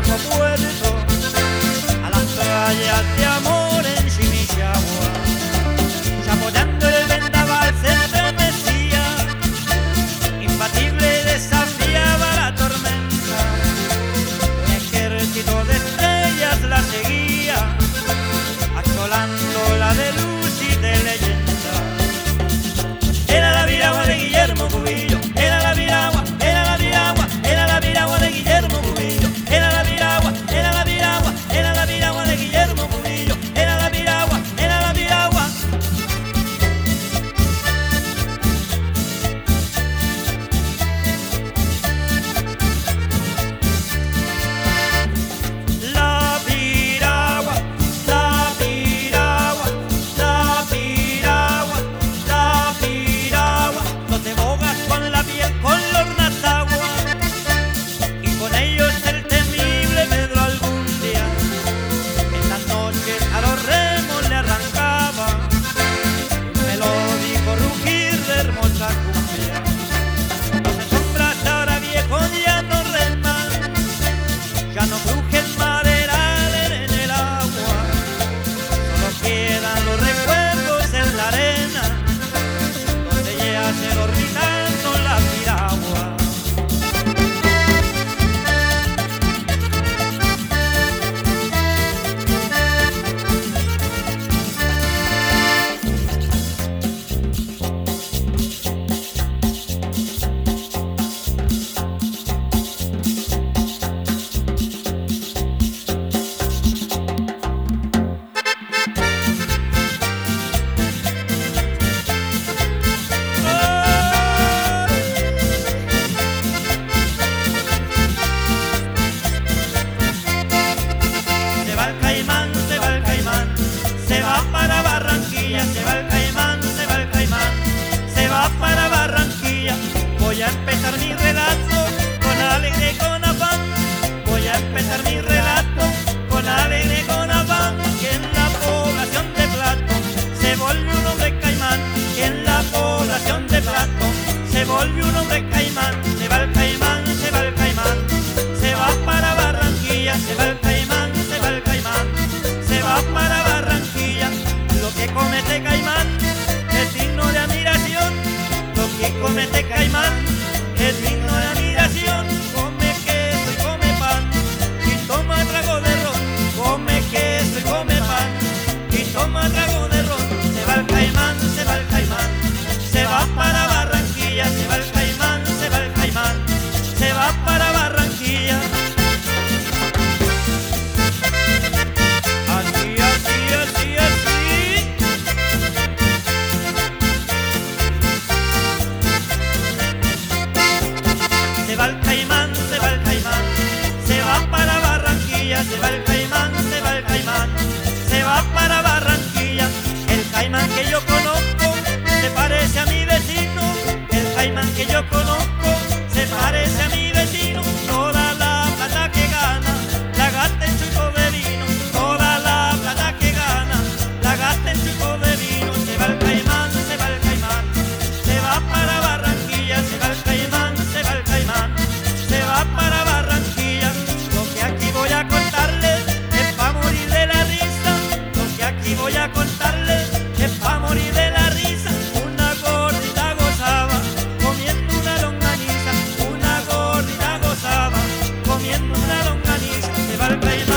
viejo puerto, a las playas de amor en Chimichagua, chapoteando el vendaval se estremecía, imbatible desafiaba la tormenta, un ejército de estrellas la seguía, asolándola de luz y de leyenda. Era la piragua de Guillermo Cubillo, era la piragua, era la piragua, era la piragua de Guillermo Cubillo, era la piragua, era la piragua, era la piragua de Guillermo Cubillo, era la piragua, era la piragua. La piragua, la piragua, la piragua, la piragua, los de bogas con la piel color natagua, y con ellos el temible Pedro algún día, en las noches a los remos le arrancaba un melódico rugir de hermosa cumbia. Los sombras ahora viejos ya no reman, ya no crujen maderales en el agua, solo quedan los recuerdos en la arena, donde yace orbitando la piragua. Se va el caimán, se va el caimán, se va para Barranquilla, se va el caimán, se va el caimán, se va para Barranquilla. Voy a empezar mi relato con alegre y con afán, voy a empezar mi relato con alegre y con afán, que en la población de Plato se volvió un hombre caimán, que en la población de Plato se volvió un hombre caimán. Se va el caimán, se va el caimán, se va para Barranquilla, se va el caimán, se va el caimán, se va para Barranquilla. Lo que comete caimán es digno de admiración, lo que comete caimán es digno de admiración. Come queso y come pan y toma trago de ron, come queso y come pan y toma trago de ron. Se va el caimán, se va el caimán, se va para Barranquilla, se va el caimán, se va el caimán, se va para Barranquilla. Así, así, así, así. Se va el caimán, se va el caimán, se va para Barranquilla, se va el caimán, se va el caimán, se va para Barranquilla. El caimán que yo conozco se parece a mi vecino, el caimán que yo conozco se parece a mi vecino. Toda la plata que gana la gasta en chupo de vino, toda la plata que gana la gasta en chupo de vino. Se va el caimán, se va el caimán, se va para Barranquilla, se va el caimán, se va el caimán, se va para Barranquilla. Lo que aquí voy a contarles es pa' morir de la risa, lo que aquí voy a contarles es pa' morir de la risa. Una gordita gozaba comiendo una longaniza, una gordita gozaba comiendo una longaniza. Se va el caimán.